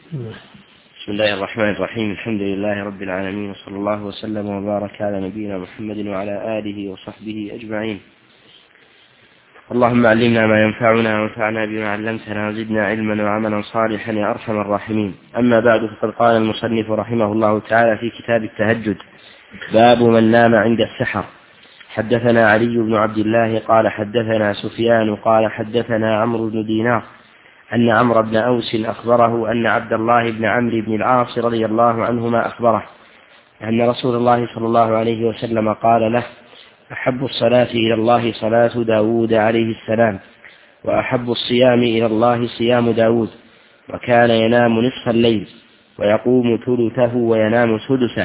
بسم الله الرحمن الرحيم. الحمد لله رب العالمين، وصلى الله وسلم وبارك على نبينا محمد وعلى آله وصحبه أجمعين. اللهم علمنا ما ينفعنا وانفعنا بما علمتنا وزدنا علما وعملا صالحا يا أرحم الراحمين. أما بعد، فقد قال المصنف رحمه الله تعالى في كتاب التهجد: باب من نام عند السحر. حدثنا علي بن عبد الله قال حدثنا سفيان قال حدثنا عمرو بن دينار أن عمرو بن أوس أخبره أن عبد الله بن عمرو بن العاص رضي الله عنهما أخبره أن رسول الله صلى الله عليه وسلم قال له: أحب الصلاة إلى الله صلاة داود عليه السلام، وأحب الصيام إلى الله صيام داود، وكان ينام نصف الليل ويقوم ثلثه وينام سدسه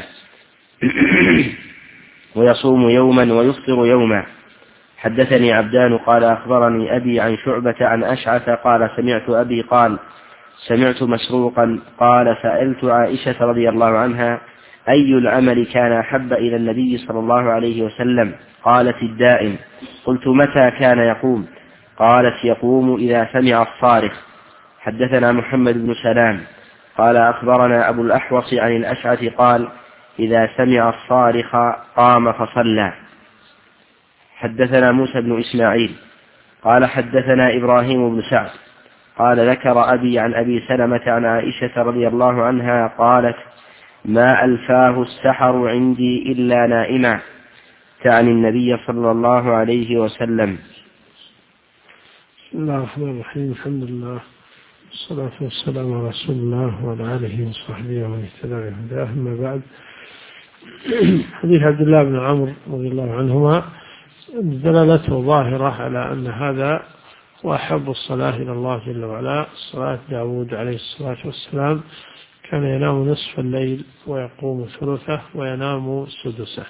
ويصوم يوما ويفطر يوما. حدثني عبدان قال أخبرني أبي عن شعبة عن أشعث قال سمعت أبي قال سمعت مسروقا قال سألت عائشة رضي الله عنها: أي العمل كان أحب إلى النبي صلى الله عليه وسلم؟ قالت: الدائم. قلت: متى كان يقوم؟ قالت: يقوم إذا سمع الصارخ. حدثنا محمد بن سلام قال أخبرنا أبو الأحوص عن الأشعث قال: إذا سمع الصارخ قام فصلى. حدثنا موسى بن إسماعيل قال حدثنا إبراهيم بن سعد قال ذكر أبي عن أبي سلمة عن عائشة رضي الله عنها قالت: ما ألفاه السحر عندي إلا نائما، تعني النبي صلى الله عليه وسلم. بسم الله الرحمن الرحيم. الحمد لله والصلاة والسلام على رسول الله وعلى آله وصحبه ومن اهتدى بهداه. أما بعد، حديث عبد الله بن عمرو رضي الله عنهما دلالته ظاهرة على أن هذا هو أحب الصلاة إلى الله جل وعلا، صلاة داود عليه الصلاة والسلام. كان ينام نصف الليل ويقوم ثلثه وينام سدسه،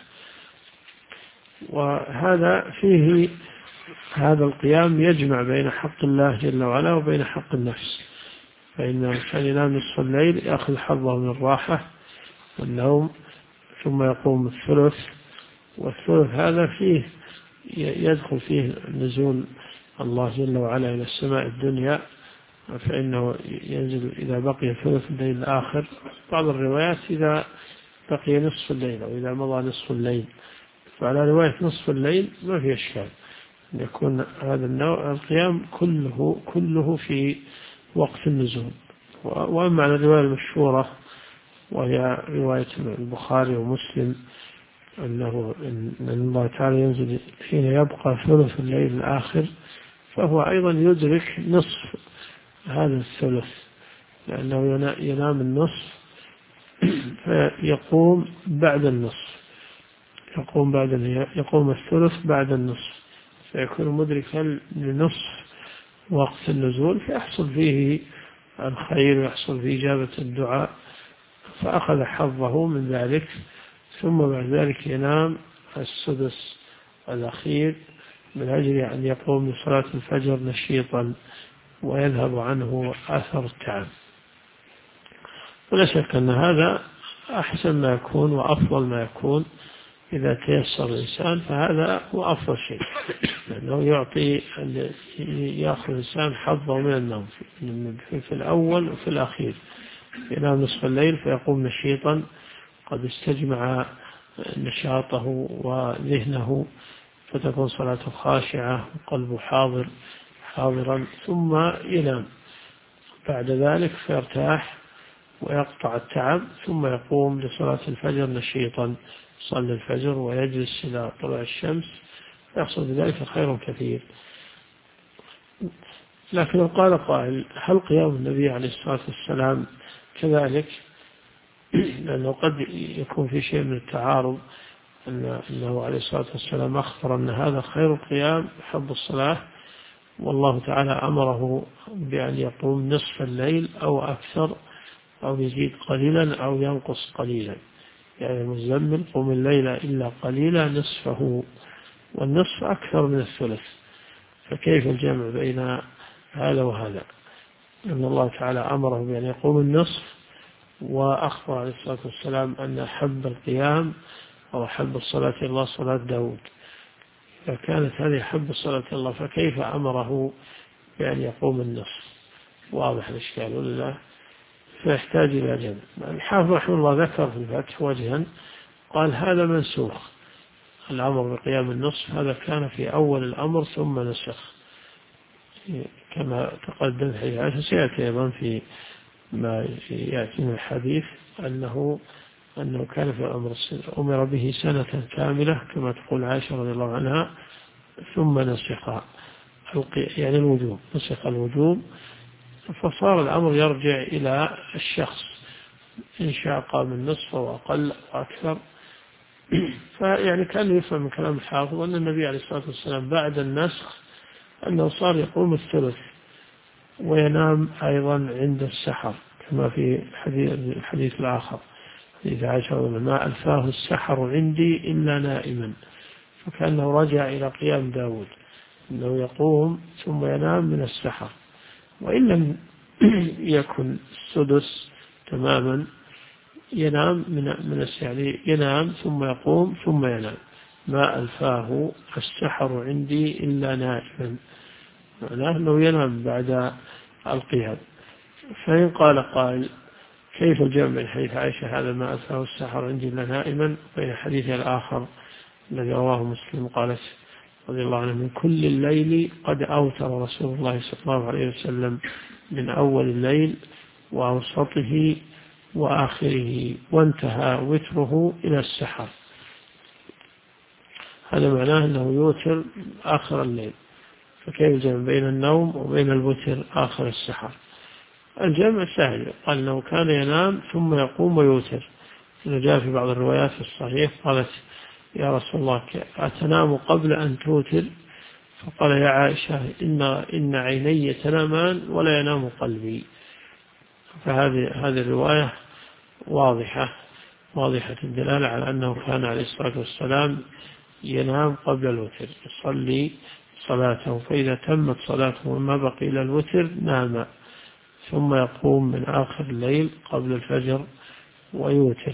وهذا فيه هذا القيام يجمع بين حق الله جل وعلا وبين حق النفس، فإن كان ينام نصف الليل يأخذ حظه من الراحة والنوم، ثم يقوم الثلث، والثلث هذا فيه يدخل فيه نزول الله جل وعلا إلى السماء الدنيا، فإنه ينزل إذا بقي ثلث الليل الآخر. بعض الروايات إذا بقي نصف الليل أو إذا مضى نصف الليل، فعلى رواية نصف الليل ما في إشكال أن يكون هذا النوع القيام كله في وقت النزول. وأما على الرواية المشهورة وهي رواية البخاري ومسلم أن الله تعالى ينزل حين يبقى ثلث الليل الآخر، فهو أيضا يدرك نصف هذا الثلث، لأنه ينام النصف فيقوم بعد النصف، يقوم الثلث بعد النصف، فيكون مدركا لنصف وقت النزول، فيحصل فيه الخير ويحصل فيه إجابة الدعاء، فأخذ حظه من ذلك. ثم بعد ذلك ينام السدس الأخير من أجل أن يقوم لصلاة الفجر نشيطا ويذهب عنه أثر التعب. ولا شك أن هذا أحسن ما يكون وأفضل ما يكون إذا تيسر الإنسان، فهذا هو أفضل شيء، لأنه يأخذ الإنسان حظه من النوم في الأول وفي الأخير. ينام نصف الليل فيقوم نشيطا قد استجمع نشاطه وذهنه، فتكون صلاته خاشعة وقلبه حاضرا، ثم ينام بعد ذلك فيرتاح ويقطع التعب، ثم يقوم لصلاة الفجر نشيطا، يصلي الفجر ويجلس إلى طلوع الشمس، يحصل بذلك خير كثير. لكن لو قال قائل: هل قيام النبي عليه الصلاة والسلام كذلك؟ لأنه قد يكون في شيء من التعارض، أنه عليه الصلاة والسلام أخبر أن هذا خير القيام حب الصلاة، والله تعالى أمره بأن يقوم نصف الليل أو أكثر، أو يزيد قليلا أو ينقص قليلا، يعني المزمل قم الليل إلا قليلا نصفه، والنصف أكثر من الثلث، فكيف الجمع بين هذا وهذا؟ أن الله تعالى أمره بأن يقوم النصف، وأخبر عليه الصلاة والسلام أن أحب القيام أو أحب الصلاة إلى الله صلاة داود، فكانت هذه أحب الصلاة إلى الله، فكيف أمره بأن يقوم النصف؟ واضح الإشكال ولا؟ فيحتاج إلى جمع. الحافظ رحمه الله ذكر في الفتح وجها، قال هذا منسوخ، الأمر بقيام النصف هذا كان في أول الأمر ثم نسخ، كما تقدم في حديث عائشة. سيأتي أيضا في ما يأتي من الحديث أنه كان في الأمر أمر به سنة كاملة كما تقول عائشة رضي الله عنها، ثم نسخ يعني الوجوب، نسخ الوجوب، فصار الأمر يرجع إلى الشخص إن شاء قام النصف أو أقل أو أكثر. فيعني كان يفهم من كلام الحافظ أن النبي عليه الصلاة والسلام بعد النسخ أنه صار يقوم الثلث وينام أيضا عند السحر، كما في الحديث الآخر حديث عائشة ما ألفاه السحر عندي إلا نائما، فكأنه رجع إلى قيام داود أنه يقوم ثم ينام من السحر، وإن لم يكن السدس تماما ينام من يعني ينام ثم يقوم ثم ينام. ما ألفاه السحر عندي إلا نائما، معناه أنه ينام بعد القيام. فإن قال قائل كيف الجمع بين حديث عائشة هذا ما ألفاه السحر عندي إلا نائما وبين حديث الآخر الذي رواه مسلم قالت رضي الله عنه من كل الليل قد أوتر رسول الله صلى الله عليه وسلم من أول الليل وأوسطه وآخره وانتهى وتره إلى السحر. هذا معناه أنه يوتر آخر الليل، فكيف الجمع بين النوم وبين الوتر آخر السحر؟ الجمع سهل، قال أنه كان ينام ثم يقوم ويوتر، جاء في بعض الروايات في الصحيح قالت يا رسول الله أتنام قبل أن توتر؟ فقال يا عائشة إن عيني تنامان ولا ينام قلبي. فهذه الرواية واضحة الدلالة على أنه كان عليه الصلاة والسلام ينام قبل الوتر، يصلي صلاته، فإذا تمت صلاته وما بقي إلى الوتر نام، ثم يقوم من آخر الليل قبل الفجر ويوتر.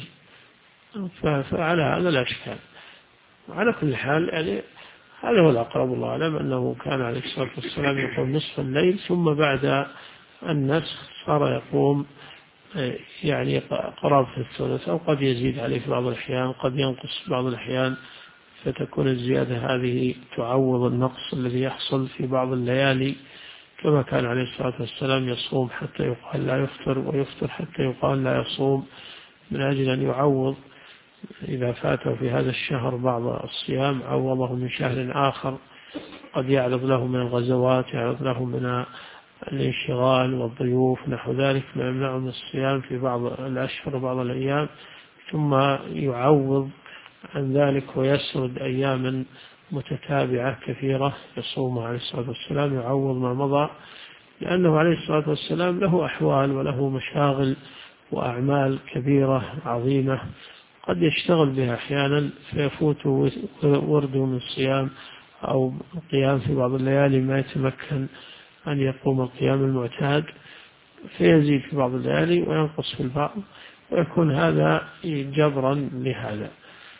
فعلى هذا لا إشكال. وعلى كل حال يعني هذا هو الأقرب الله أعلم، أنه كان عليه الصلاة والسلام يقوم نصف الليل، ثم بعد النسخ صار يقوم يعني قرابة الثلث، أو قد يزيد عليه في بعض الأحيان، قد ينقص في بعض الأحيان، فتكون الزيادة هذه تعوض النقص الذي يحصل في بعض الليالي، كما كان عليه الصلاة والسلام يصوم حتى يقال لا يفطر، ويفطر حتى يقال لا يصوم، من أجل أن يعوض إذا فاته في هذا الشهر بعض الصيام عوضه من شهر آخر قد يعرض له من الغزوات، يعرض له من الانشغال والضيوف نحو ذلك، ما يمنعه من الصيام في بعض الأشهر وبعض الأيام، ثم يعوض عن ذلك ويسرد أياما متتابعة كثيرة يصومها عليه الصلاة والسلام، يعوض ما مضى، لأنه عليه الصلاة والسلام له أحوال وله مشاغل وأعمال كبيرة عظيمة قد يشتغل بها أحيانا فيفوت ورده من الصيام أو القيام في بعض الليالي ما يتمكن أن يقوم القيام المعتاد، فيزيد في بعض الليالي وينقص في البعض، ويكون هذا جبرا لهذا.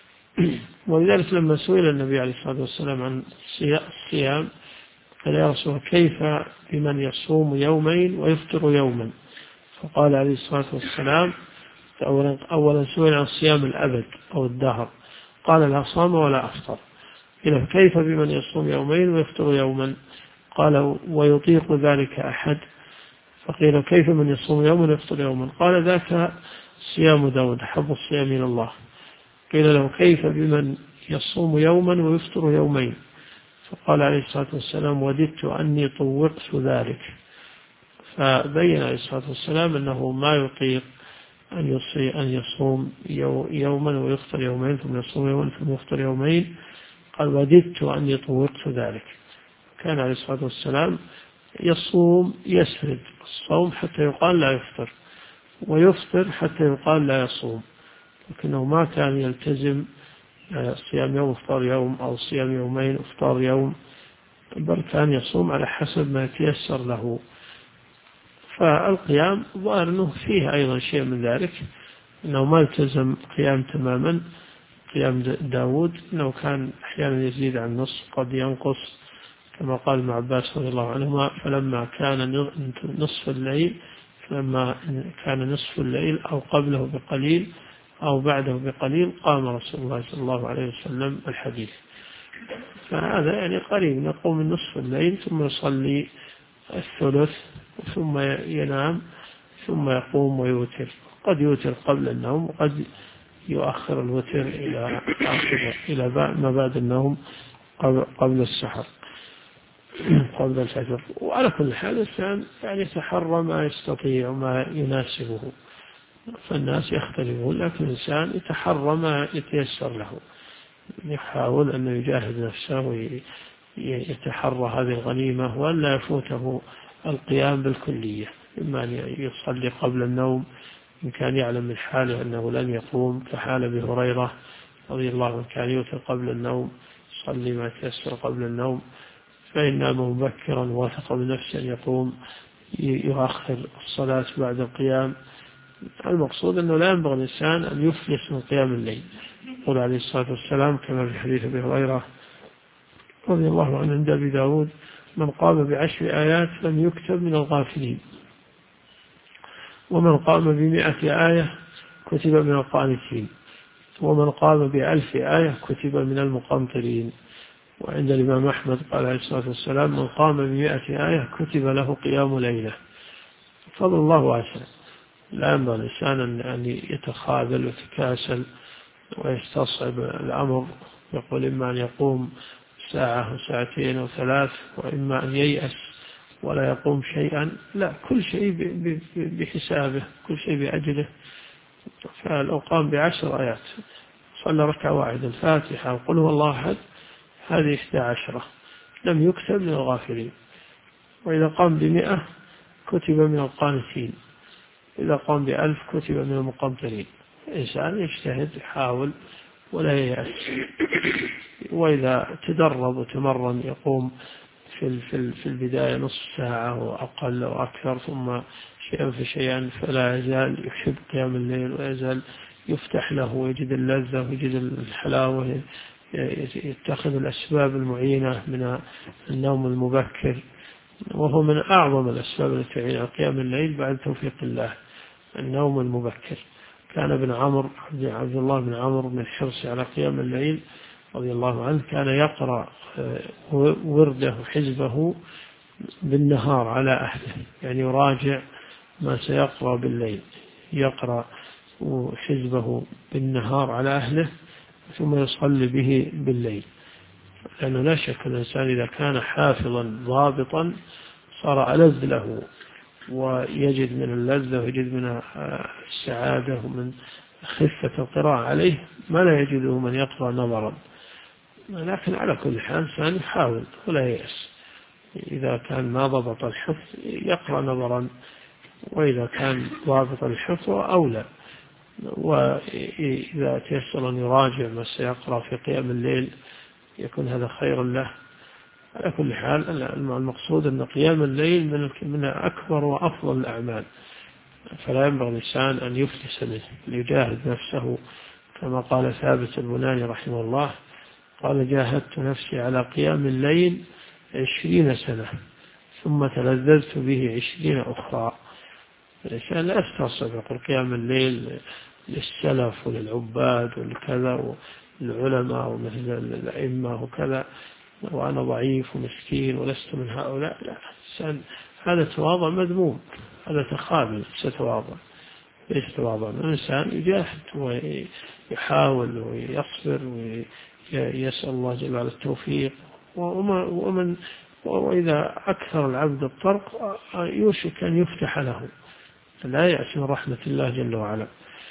ولذلك لما سئل النبي عليه الصلاة والسلام عن الصيام قال يا رسول الله كيف بمن يصوم يومين ويفطر يوما؟ فقال عليه الصلاة والسلام أولا سئل عن صيام الأبد أو الدهر، قال لا صام ولا أفطر. إذا كيف بمن يصوم يومين ويفطر يوما؟ قال ويطيق ذلك أحد؟ فقيل كيف من يصوم يوما ويفطر يوما؟ قال ذاك صيام داود حب الصيام إلى الله. قيل له كيف بمن يصوم يوما ويفطر يومين؟ فقال عليه الصلاة والسلام وددت أني طوقت ذلك. فبين عليه الصلاة والسلام أنه ما يطيق أن يصوم يوما ويفطر يومين، ثم يصوم يوما ثم يفطر يومين. قال وددت أني طوقت ذلك. كان عليه الصلاة والسلام يصوم يسرد الصوم حتى يقال لا يفطر، ويفطر حتى يقال لا يصوم، لكنه ما كان يلتزم صيام يوم افطار يوم أو صيام يومين افطار يوم، بل كان يصوم على حسب ما يتيسر له. فالقيام ظاهر أنه فيه أيضا شيء من ذلك، أنه ما التزم قيام تماما قيام داود، أنه كان أحيانا يزيد عن نصف قد ينقص، كما قال ابن عباس رضي الله عنهما فلما كان نصف الليل لما كان نصف الليل أو قبله بقليل أو بعده بقليل قام رسول الله صلى الله عليه وسلم الحديث. فهذا يعني قريب، نقوم من نصف الليل ثم يصلي الثلث ثم ينام ثم يقوم ويوتر، قد يوتر قبل النوم وقد يؤخر الوتر إلى ما بعد النوم قبل السحر قبل الفجر. وعلى كل حال الإنسان يعني يتحرى ما يستطيع وما يناسبه، فالناس يختلفون، لكن الإنسان يتحرى ما يتيسر له، يحاول أن يجاهد نفسه ويتحرى هذه الغنيمة وألا يفوته القيام بالكلية، إما أن يصلي قبل النوم إن كان يعلم من حاله أنه لن يقوم، كحال أبي هريرة رضي الله عنه كان يوتر قبل النوم، يصلي ما تيسر قبل النوم، فإن نام مبكرا وثق بنفسه أن يقوم يؤخر الصلاة بعد القيام. المقصود أنه لا ينبغي الإنسان أن يفلس من قيام الليل. يقول عليه الصلاة والسلام كما في حديث أبي هريرة رضي الله عنه عند أبي داود: من قام ب10 آيات لم يكتب من الغافلين، ومن قام ب100 آية كتب من القانتين، ومن قام ب1000 آية كتب من المقنطرين. وعند الإمام أحمد قال عليه الصلاة والسلام: من قام ب100 آية كتب له قيام ليلة. فضل الله واسع، لا ينبغي الإنسان أن يتخاذل ويتكاسل ويستصعب الأمر، يقول إما أن يقوم ساعة وساعتين وثلاث، وإما أن ييأس ولا يقوم شيئا. لا، كل شيء بحسابه، كل شيء بأجله. فلو قام ب10 آيات، صلى ركعة واحدة الفاتحة وقل هو الله أحد، هذه 11 لم يكتب من الغافلين. وإذا قام ب100 كتب من القانتين، إذا قام ب1000 كتب من المقنطرين. الإنسان يجتهد يحاول ولا ييأس، وإذا تدرب وتمرن يقوم في البداية نصف ساعة وأقل أو أكثر، ثم شيئا فشيئا، فلا يزال يحب قيام الليل ويزال يفتح له ويجد اللذة ويجد الحلاوة، يتخذ الأسباب المعينة من النوم المبكر، وهو من أعظم الأسباب التي تعين على قيام الليل بعد توفيق الله النوم المبكر. كان عبد الله بن عمرو من الحرص على قيام الليل رضي الله عنه كان يقرأ ورده حزبه بالنهار على أهله، يعني يراجع ما سيقرأ بالليل، يقرأ حزبه بالنهار على أهله ثم يصلي به بالليل. لأنه لا شك الإنسان إذا كان حافظا ضابطا صار ألذ له، ويجد من اللذة ويجد من السعادة ومن خفة القراءة عليه ما لا يجده من يقرأ نظرا. لكن على كل حال الإنسان يحاول ولا ييأس، إذا كان ما ضبط الحفظ يقرأ نظرا، وإذا كان ضابط الحفظ أولى، وإذا تيسر أن يراجع ما سيقرأ في قيام الليل يكون هذا خير له. على كل حال المقصود أن قيام الليل من أكبر وأفضل الأعمال، فلا ينبغي الإنسان أن يفلس منه، ليجاهد نفسه كما قال ثابت البناني رحمه الله قال: جاهدت نفسي على قيام الليل 20 سنة ثم تلذذت به 20 أخرى. الإنسان لا يستصعب، يقول قيام الليل للسلف وللعباد ولكذا والعلماء ومثل الأئمة وكذا، وأنا ضعيف ومسكين ولست من هؤلاء. لا، هذا تواضع مذموم، هذا تخاذل، ستواضع ليس تواضع. الإنسان يجاهد ويحاول ويصبر ويسأل الله جل وعلا التوفيق، وإذا أكثر العبد الطرق يوشك أن يفتح له، لا يأس من رحمة الله جل وعلا.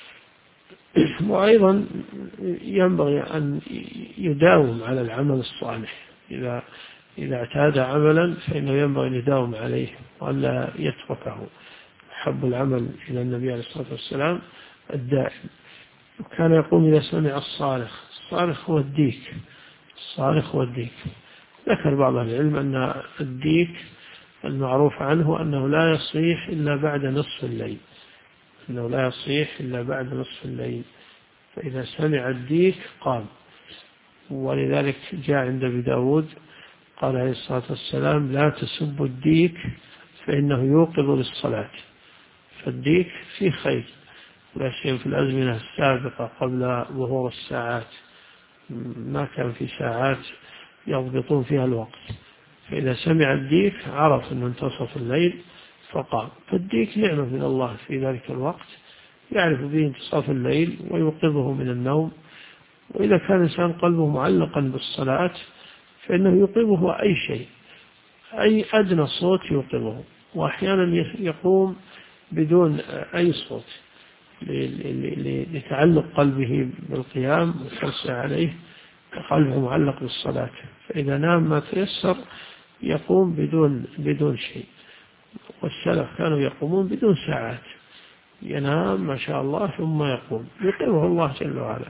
وأيضا ينبغي أن يداوم على العمل الصالح، إذا اعتاد عملا فإنه ينبغي أن يداوم عليه وألا يتركه. حب العمل إلى النبي عليه الصلاة والسلام الدائم. وكان يقول إذا سمع الصارخ هو الديك، الصارخ هو الديك. ذكر بعض العلم أن الديك المعروف عنه أنه لا يصيح إلا بعد نصف الليل، أنه لا يصيح إلا بعد نصف الليل، فإذا سمع الديك قام. ولذلك جاء عند أبي داود قال عليه الصلاة والسلام: لا تسبوا الديك فإنه يوقظ للصلاة. فالديك فيه خير، لا شيء في الأزمنة السابقة قبل ظهور الساعات ما كان في ساعات يضبطون فيها الوقت، فإذا سمع الديك عرف أن انتصف الليل فقام. فالديك نعمة من الله في ذلك الوقت يعرف به انتصاف الليل ويوقظه من النوم. وإذا كان الإنسان قلبه معلقا بالصلاة فإنه يوقظه أي شيء، أي أدنى صوت يوقظه، وأحيانا يقوم بدون أي صوت لتعلق قلبه بالقيام وحرصه عليه، قلبه معلق بالصلاة، فإذا نام ما تيسر يقوم بدون شيء. والسلف كانوا يقومون بدون ساعات، ينام ما شاء الله ثم يقوم، يقيمه الله جل وعلا،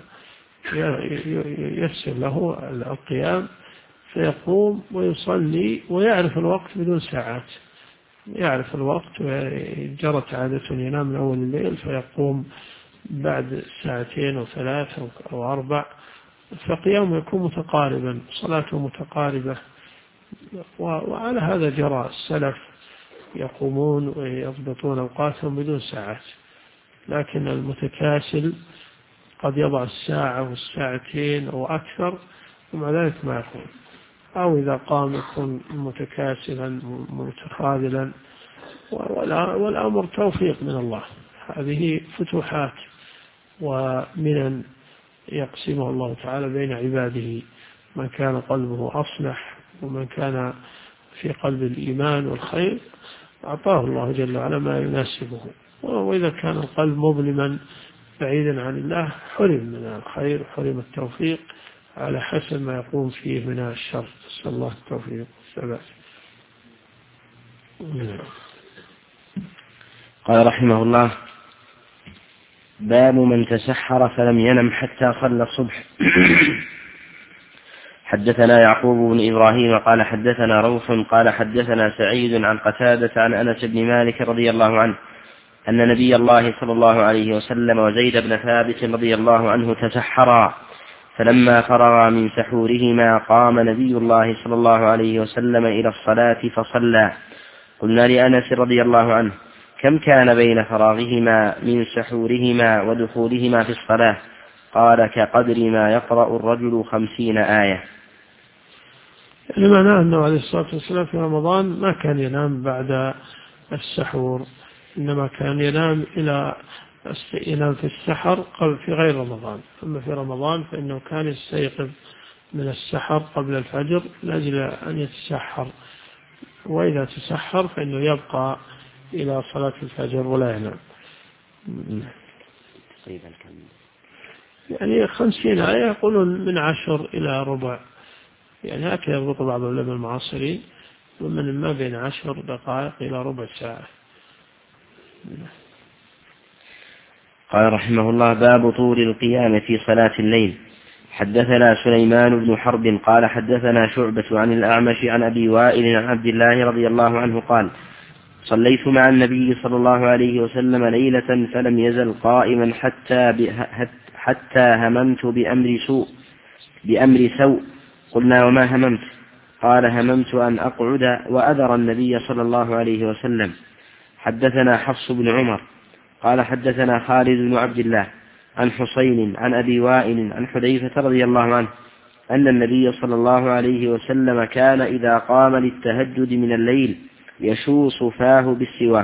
ييسر له القيام فيقوم ويصلي ويعرف الوقت بدون ساعات، يعرف الوقت وجرت عادة ينام من أول الليل فيقوم بعد ساعتين أو 3 أو 4، فقيامه يكون متقاربا، صلاته متقاربة. وعلى هذا جرى السلف، يقومون ويضبطون أوقاتهم بدون ساعات. لكن المتكاسل قد يضع الساعة والساعتين أو أكثر ومع ذلك ما يقوم، أو إذا قام يكون متكاسلا متخاذلا، والأمر توفيق من الله، هذه فتوحات ومن يقسمه الله تعالى بين عباده، من كان قلبه أصلح ومن كان في قلب الإيمان والخير أعطاه الله جل وعلا ما يناسبه، وإذا كان القلب مظلما بعيدا عن الله حرم من الخير، حرم التوفيق على حسب ما يقوم فيه من الشر. نسأل الله التوفيق والثبات. قال رحمه الله: باب من تسحر فلم ينم حتى صلى الصبح. حدثنا يعقوب بن إبراهيم قال حدثنا روح قال حدثنا سعيد عن قتادة عن أنس بن مالك رضي الله عنه أن نبي الله صلى الله عليه وسلم وزيد بن ثابت رضي الله عنه تسحرا، فلما فرغا من سحورهما قام نبي الله صلى الله عليه وسلم إلى الصلاة فصلى. قلنا لأنس رضي الله عنه: كم كان بين فراغهما من سحورهما ودخولهما في الصلاة؟ قال: كقدر ما يقرأ الرجل 50 آية. يعني معناه أنه عليه الصلاة والسلام في رمضان ما كان ينام بعد السحور، إنما كان ينام في السحر قبل في غير رمضان. أما في رمضان فإنه كان يستيقظ من السحر قبل الفجر لأجل أن يتسحر، وإذا تسحر فإنه يبقى إلى صلاة الفجر ولا ينام. يعني 50 آية يقولون من 10 إلى ربع، يعني هكذا يضبط بعض العلماء المعاصرين، ومن ما بين 10 دقائق إلى ربع ساعة. قال رحمه الله: باب طول القيام في صلاة الليل. حدثنا سليمان بن حرب قال حدثنا شعبة عن الأعمش عن أبي وائل عن عبد الله رضي الله عنه قال: صليت مع النبي صلى الله عليه وسلم ليلة فلم يزل قائما حتى هممت بأمر سوء. قلنا: وما هممت؟ قال: هممت أن أقعد وأذر النبي صلى الله عليه وسلم. حدثنا حفص بن عمر قال حدثنا خالد بن عبد الله عن حسين عن أبي وائل عن حذيفة رضي الله عنه أن النبي صلى الله عليه وسلم كان إذا قام للتهجد من الليل يشوص فاه بالسواك.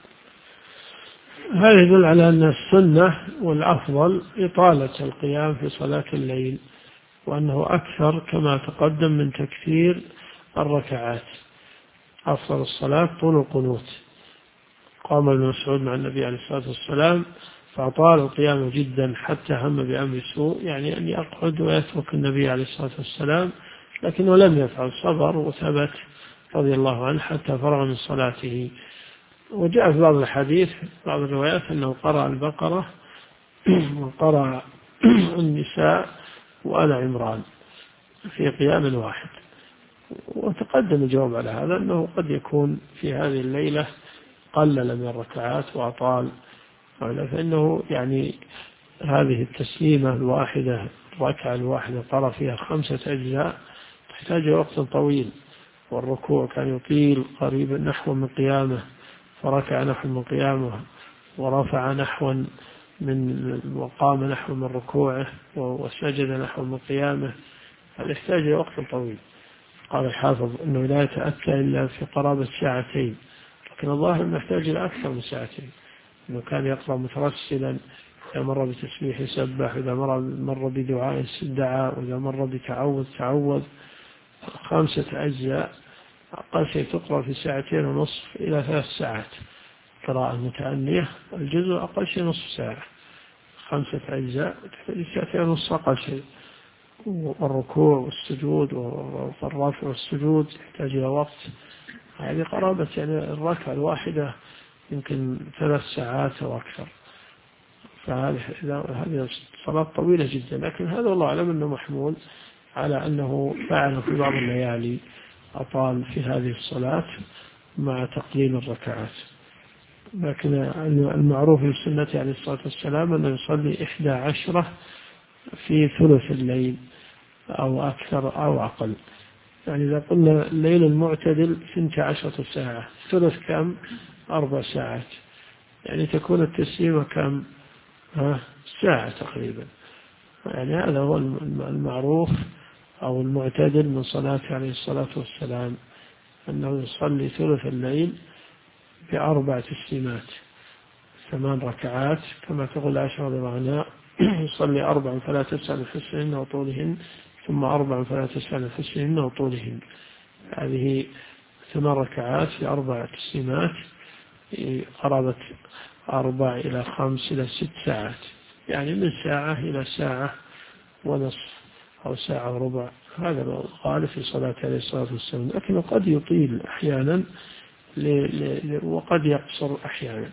هذا يدل على أن السنة والأفضل إطالة القيام في صلاة الليل، وأنه أكثر كما تقدم من تكثير الركعات. أفضل الصلاة طول القنوت. قام ابن مسعود مع النبي عليه الصلاة والسلام فأطال القيام جدا حتى هم بأمر سوء، يعني أن يقعد ويترك النبي عليه الصلاة والسلام، لكنه لم يفعل، صبر وثبت رضي الله عنه حتى فرغ من صلاته. وجاء في بعض الحديث بعض الروايات أنه قرأ البقرة وقرأ النساء وآل عمران في قيام واحد. وتقدم الجواب على هذا أنه قد يكون في هذه الليلة قلل من الركعات وأطال، فإنه يعني هذه التسليمة الواحدة، الركعة الواحدة قرأ فيها 5 أجزاء، تحتاج وقت طويل، والركوع كان يطيل قريبا نحو من قيامه، فركع نحو من قيامه، ورفع نحوا وقام نحو من ركوعه وسجد نحو من قيامه، هذا يحتاج إلى وقت طويل. قال الحافظ أنه لا يتأتى إلا في قرابة ساعتين، لكن الظاهر أنه يحتاج إلى أكثر من ساعتين، أنه كان يقرأ مترسلا، إذا مر بتسبيح يسبح، وإذا مر بدعاء دعا، وإذا مر تعوذ 5 أجزاء أقل شيء تقرأ في 2.5 إلى 3 ساعات قراءة متأنية، الجزء أقل شيء نصف ساعة، 5 أجزاء تحتاج 2.5 أقل شيء، والركوع والسجود والرفع والسجود يحتاج إلى وقت، هذه قرابة يعني الركعة الواحدة يمكن 3 ساعات أو أكثر، فهذه صلاة طويلة جدا. لكن هذا والله أعلم أنه محمول على أنه فعل في بعض الليالي أطال في هذه الصلاة مع تقليل الركعات. لكن المعروف في السنة عليه الصلاة والسلام أنه يصلي 11 في ثلث الليل أو أكثر أو أقل. يعني إذا قلنا الليل المعتدل 12 ساعة، ثلث كم؟ 4 ساعات، يعني تكون التسليمة كم؟ ساعة تقريبا. يعني هذا هو المعروف أو المعتدل من صلاة عليه الصلاة والسلام، أنه يصلي ثلث الليل ب4 تسليمات، 8 ركعات كما تقول عائشة رضي الله عنها، يصلي 4 فلا تسأل الحسنهن وطولهن، ثم 4 فلا تسأل الحسنهن وطولهن. هذه 8 ركعات في 4 تسليمات، قرابة 4 إلى 5 إلى 6 ساعات، يعني من ساعة إلى ساعة ونصف أو ساعة وربع، هذا الغالب في صلاة عليه الصلاة والسلام. لكن قد يطيل أحيانا وقد يقصر أحيانا.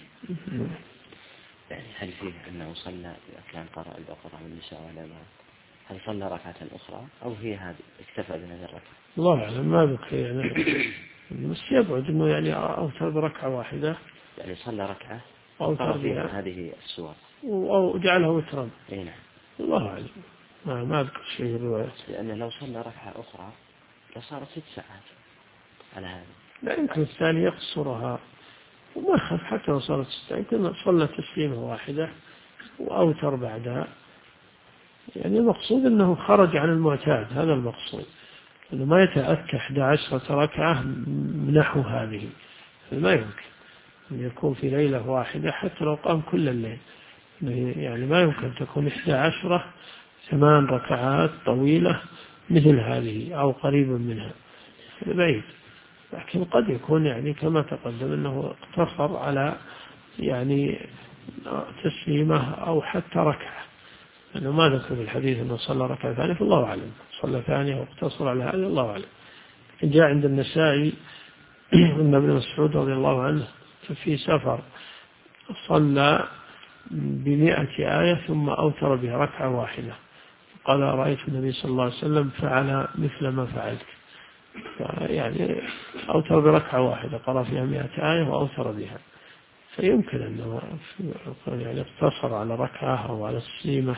يعني هل فيه أنه صلى إذا كان قرأ البقرة والنساء والعمران، هل صلى ركعة أخرى أو هي هذه اكتفى بهذه الركعة؟ الله أعلم، ما ذكر يعني، بس يبعد أنه يعني أوتر بركعة واحدة، يعني صلى ركعة أوتر فيها هذه السور أو جعلها وترا. نعم. الله أعلم، ما أذكر شيء في الروايات، لأنه لو صلى ركعة أخرى لصارت 6 ساعات على هذا. لا يمكن الثاني يقصرها وما خف، حتى لو صارت 6 يمكن صلى تسليمة واحدة وأوتر بعدها. يعني المقصود أنه خرج عن المعتاد، هذا المقصود، أنه ما يتأتى 11 ركعة نحو هذه، ما يمكن أن يكون في ليلة واحدة حتى لو قام كل الليل، يعني ما يمكن تكون 11 8 ركعات طويلة مثل هذه أو قريبا منها، بعيد. لكن قد يكون يعني كما تقدم أنه اقتصر على يعني تسليمة أو حتى ركعة، أنه ما ذكر في الحديث أنه صلى ركعة ثانية، فالله أعلم صلى ثانية واقتصر على هذا، الله أعلم. جاء عند النسائي أن ابن مسعود رضي الله عنه في سفر صلى ب100 آية ثم أوتر بها ركعة واحدة، قال رأيت النبي صلى الله عليه وسلم فعل مثل ما فعلت، يعني أوتر بركعة واحدة قرأ فيها 100 آية وأوتر بها، فيمكن أنه يعني اقتصر على ركعة أو على السيمة.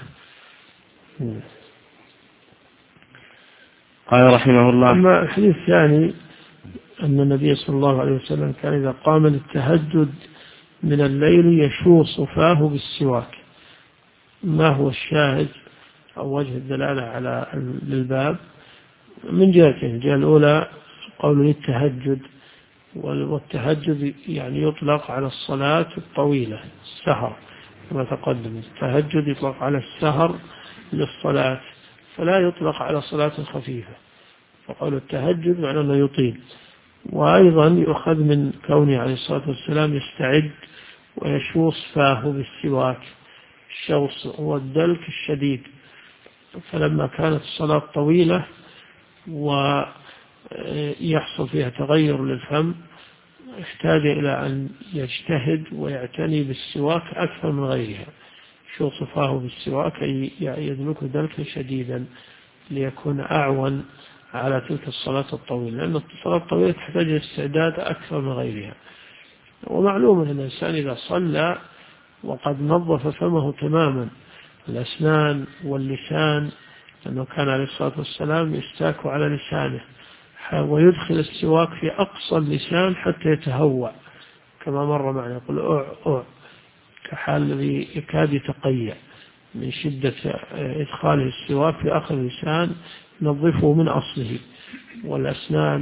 قال رحمه الله: أما الحديث الثاني أن النبي صلى الله عليه وسلم كان إذا قام للتهجد من الليل يشوص فاه بالسواك. ما هو الشاهد أو وجه الدلالة على الباب؟ من جهتين: الجهة الأولى قول للتهجد، والتهجد يعني يطلق على الصلاة الطويلة، السهر كما تقدم، التهجد يطلق على السهر للصلاة، فلا يطلق على الصلاة الخفيفة، فقول التهجد معناه أنه يطيل. وأيضا يؤخذ من كونه عليه الصلاة والسلام يستعد ويشوص فاه بالسواك، الشوص هو الدلك الشديد، فلما كانت الصلاة طويلة ويحصل فيها تغير للفم احتاج إلى أن يجتهد ويعتني بالسواك أكثر من غيرها، شوص فاه بالسواك أي يدلك دلكا شديدا ليكون أعون على تلك الصلاة الطويلة، لأن الصلاة الطويلة تحتاج استعداد أكثر من غيرها. ومعلوم أن الإنسان إذا صلى وقد نظف فمه تماما، الأسنان واللسان، لأنه كان عليه الصلاة والسلام يستاك على لسانه ويدخل السواك في أقصى اللسان حتى يتهوى كما مر معنا، يقول أع أع، كحال الذي يكاد يتقيأ من شدة إدخاله السواك في آخر اللسان، ينظفه من أصله، والأسنان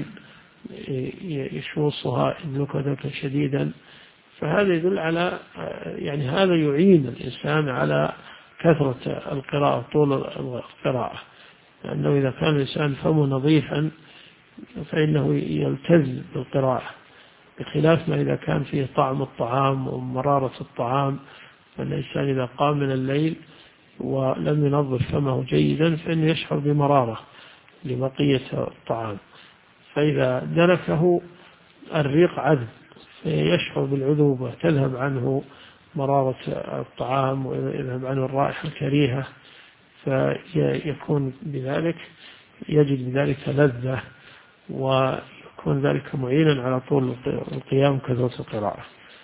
يشوصها نكدا شديدا. فهذا يدل على يعني هذا يعين الإنسان على كثرة القراءة، طول القراءة، لأنه إذا كان الإنسان فمه نظيفا فإنه يلتز بالقراءة، بخلاف ما إذا كان فيه طعم الطعام ومرارة الطعام. فالإنسان إذا قام من الليل ولم ينظف فمه جيدا فإنه يشعر بمرارة لبقية الطعام، فإذا دركه الريق عذب فيشعر بالعذوبة، تذهب عنه مرارة الطعام ويذهب عنه الرائحة الكريهة، فيكون بذلك يجد بذلك لذة، ويكون ذلك معينا على طول القيام كثرة القراءة.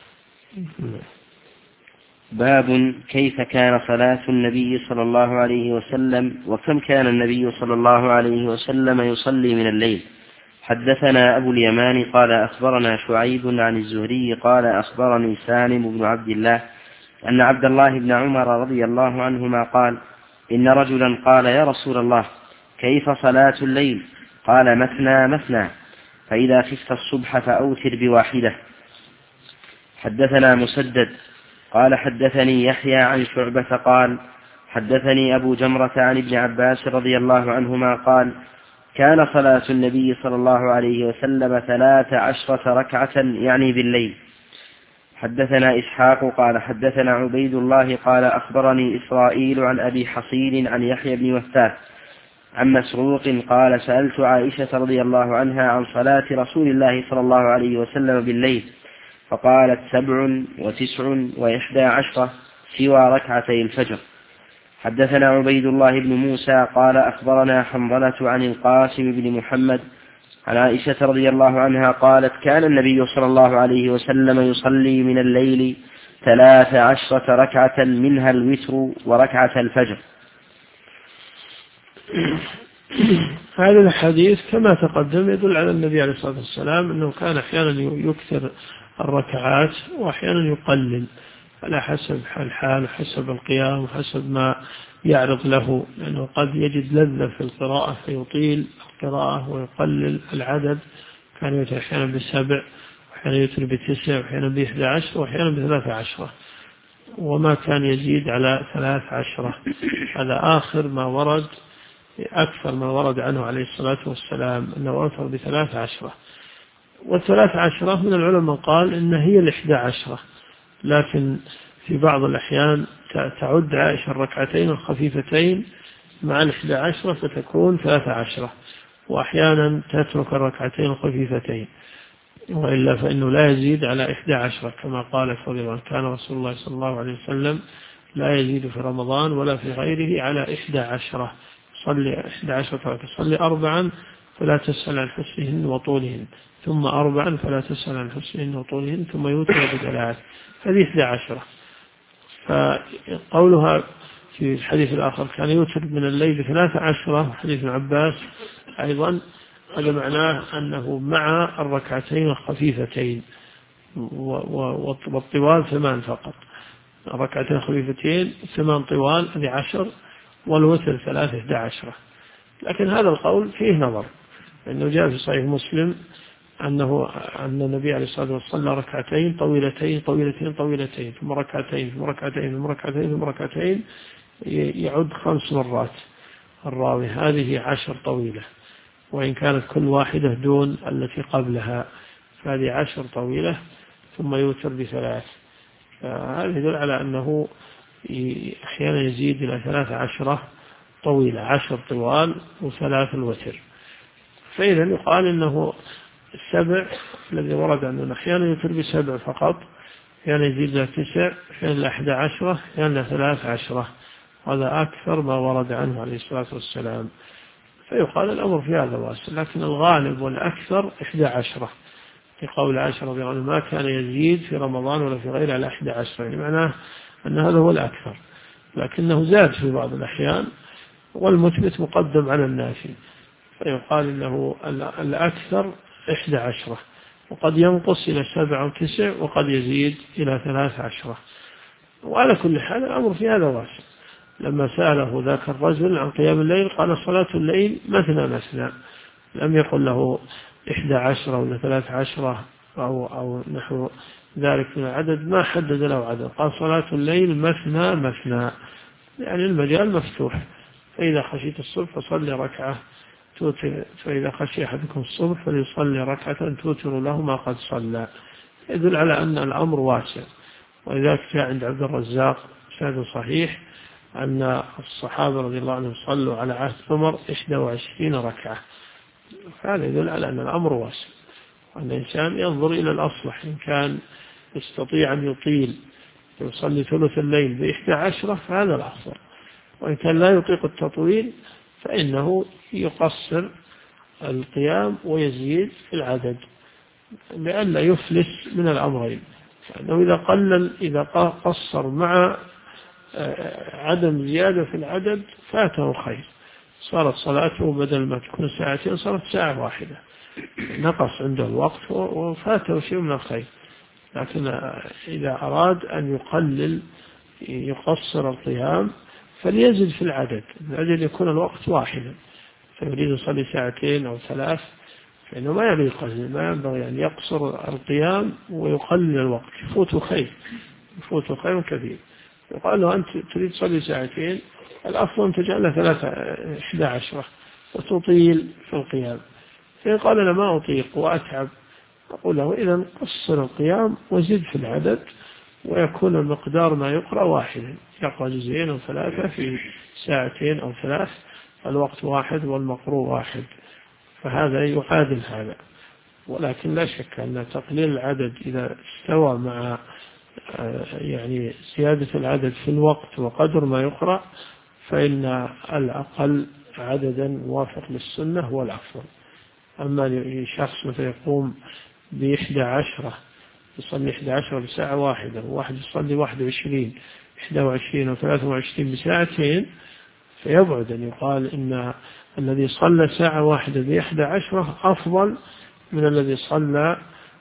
باب كيف كان صلاة النبي صلى الله عليه وسلم وكم كان النبي صلى الله عليه وسلم يصلي من الليل. حدثنا أبو اليمان قال أخبرنا شعيب عن الزهري قال أخبرني سالم بن عبد الله أن عبد الله بن عمر رضي الله عنهما قال إن رجلا قال يا رسول الله كيف صلاة الليل؟ قال مثنى مثنى، فإذا خفت الصبح فأوتر بواحدة. حدثنا مسدد قال حدثني يحيى عن شعبة قال حدثني أبو جمرة عن ابن عباس رضي الله عنهما قال كان صلاة النبي صلى الله عليه وسلم 13 ركعة يعني بالليل. حدثنا إسحاق قال حدثنا عبيد الله قال أخبرني إسرائيل عن أبي حصين عن يحيى بن وثاث عن مسروق قال سألت عائشة رضي الله عنها عن صلاة رسول الله صلى الله عليه وسلم بالليل فقالت 7 و9 و11 سوى ركعتي الفجر. حدثنا عبيد الله بن موسى قال أخبرنا حنظلة عن القاسم بن محمد عن عائشة رضي الله عنها قالت كان النبي صلى الله عليه وسلم يصلي من الليل 13 ركعة منها الوتر وركعة الفجر. هذا الحديث كما تقدم يدل على النبي عليه الصلاة والسلام أنه كان أحيانا يكثر الركعات وأحيانا يقلل على حسب الحال وحسب القيام وحسب ما يعرض له، لأنه قد يجد لذة في القراءة فيطيل القراءة ويقلل العدد. كان يوتر أحيانا ب7 وأحيانا يوتر ب9 وأحيانا ب11 وأحيانا ب13 وما كان يزيد على 13. هذا آخر ما ورد، أكثر ما ورد عنه عليه الصلاة والسلام أنه أوتر ب13. و13 من العلماء قال إن هي 11، لكن في بعض الأحيان تعد عائشة الركعتين الخفيفتين مع 11 فتكون 13، وأحيانا تترك الركعتين الخفيفتين، وإلا فإنه لا يزيد على 11 كما قال رضي الله عنه كان رسول الله صلى الله عليه وسلم لا يزيد في رمضان ولا في غيره على 11. صلي 11 تصلي 4 فلا تسأل عن حسنهن وطولهن، ثم 4 فلا تسأل عن حسنهن وطولهن، ثم يوتر ب3. هذه 11. فقولها في الحديث الآخر كان يوتر من الليل 13 حديث ابن عباس أيضا، هذا معناه أنه مع الركعتين الخفيفتين والطوال 8 فقط. الركعتين الخفيفتين 8 طوال هذه 10 والوتر 3 11. لكن هذا القول فيه نظر، لأنه جاء في صحيح مسلم أن النبي عليه الصلاة والسلام صلى ركعتين طويلتين طويلتين طويلتين ثم ركعتين ثم ركعتين ثم ركعتين ثم ركعتين، يعد 5 مرات الراوي. هذه 10 طويلة، وإن كانت كل واحدة دون التي قبلها، فهذه 10 طويلة ثم يوتر ب3. هذا يدل على أنه أحيانا يزيد إلى 13 طويلة، 10 طوال و3 الوتر. فإذا يقال إنه 7 الذي ورد أنه أحيانا يوتر ب7 فقط، أحيانا يزيد إلى 9، أحيانا إلى 11، أحيانا إلى 13. هذا أكثر ما ورد عنه عليه الصلاة والسلام. فيقال الأمر في هذا واسع، لكن الغالب والأكثر 11 في قول عائشة رضي الله عنها ما كان يزيد في رمضان ولا في غيره على 11، يعني معناه أن هذا هو الأكثر، لكنه زاد في بعض الأحيان، والمثبت مقدم على النافي، فيقال إنه الأكثر 11، وقد ينقص إلى 7 أو 9، وقد يزيد إلى 13. وعلى كل حال الأمر في هذا واسع. لما سأله ذاك الرجل عن قيام الليل قال صلاة الليل مثنى مثنى، لم يقل له 11 ولا 13 أو نحو ذلك من العدد، ما حدد له عدد، قال صلاة الليل مثنى مثنى، يعني المجال مفتوح. فإذا خشيت الصبح فصلي ركعة توتر، فإذا خشي أحدكم الصبح فليصلي ركعة توتر له ما قد صلى، يدل على أن الأمر واسع. ولذلك جاء عند عبد الرزاق سند صحيح أن الصحابة رضي الله عنهم صلوا على عهد عمر 21 ركعة، فهذا يدل على أن الأمر واسع، وأن الإنسان ينظر إلى الأصلح. إن كان يستطيع أن يطيل يصلي ثلث الليل ب11 فهذا الأفضل، وإن كان لا يطيق التطويل فإنه يقصر القيام ويزيد في العدد لئلا يفلس من الأمرين. فإنه إذا قصر مع عدم زيادة في العدد فاته خير، صارت صلاته بدل ما تكون ساعتين صارت ساعة واحدة، نقص عنده الوقت وفاته شيء من الخير. لكن إذا أراد أن يقصر القيام فليزد في العدد من أجل يكون الوقت واحدا، فيريد يصلي ساعتين أو 3 فإنه ما يليق، ما ينبغي أن يقصر القيام ويقلل الوقت، يفوت خير كثير. يقال له أنت تريد تصلي ساعتين، الأفضل أن تجعلها 11 وتطيل في القيام. فيقال أنا ما أطيق وأتعب، أقول له إذا قصر القيام وزد في العدد ويكون المقدار ما يقرأ واحدا، يقرأ 2 أو 3 في ساعتين أو 3، الوقت واحد والمقروء واحد، فهذا يعادل هذا. ولكن لا شك أن تقليل العدد إذا استوى مع يعني زيادة العدد في الوقت وقدر ما يقرأ فإن الأقل عددا موافق للسنة هو الأفضل. أما شخص مثل يقوم ب11 يصلي 11 بساعة واحدة، وواحد يصلي 21 أو 23 بساعتين، فيبعد أن يقال إن الذي صلى ساعة واحدة ب11 أفضل من الذي صلى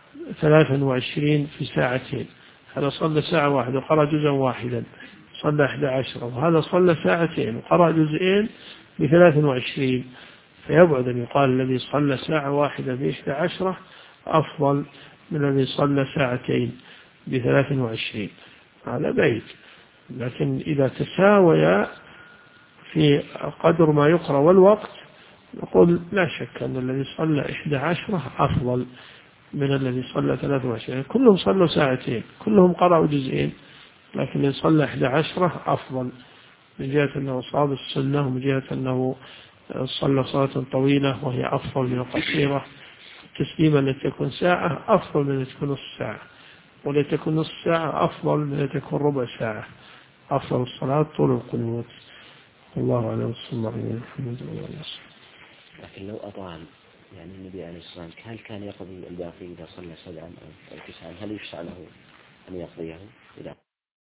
23 في ساعتين. هذا صلى ساعة واحدة وقرأ جزءا واحدا صلى 11، وهذا صلى ساعتين وقرأ جزئين ب23، فيبعد أن يقال الذي صلى ساعة واحدة ب11 أفضل من الذي صلى ساعتين ب23، هذا بعيد. لكن إذا تساويا في قدر ما يقرأ والوقت نقول لا شك أن الذي صلى 11 أفضل من الذي صلى 23. كلهم صلوا ساعتين، كلهم قرأوا جزئين، لكن الذي صلى 11 أفضل من جهة أنه صاب السنة، ومن جهة أنه صلى صلاة طويلة وهي أفضل من القصيرة. التسليمة التي تكون ساعة أفضل من التي تكون نصف ساعة، والتي تكون نصف ساعة أفضل من التي تكون ربع ساعة. أفضل الصلاة طول القنوت. الله أعلم. صلى الله عليه وسلم. لكن لو أطال يعني النبي عليه الصلاة والسلام هل كان يقضي الباقي إذا صلى 7 أو 9؟ هل يشرع له أن يقضيه؟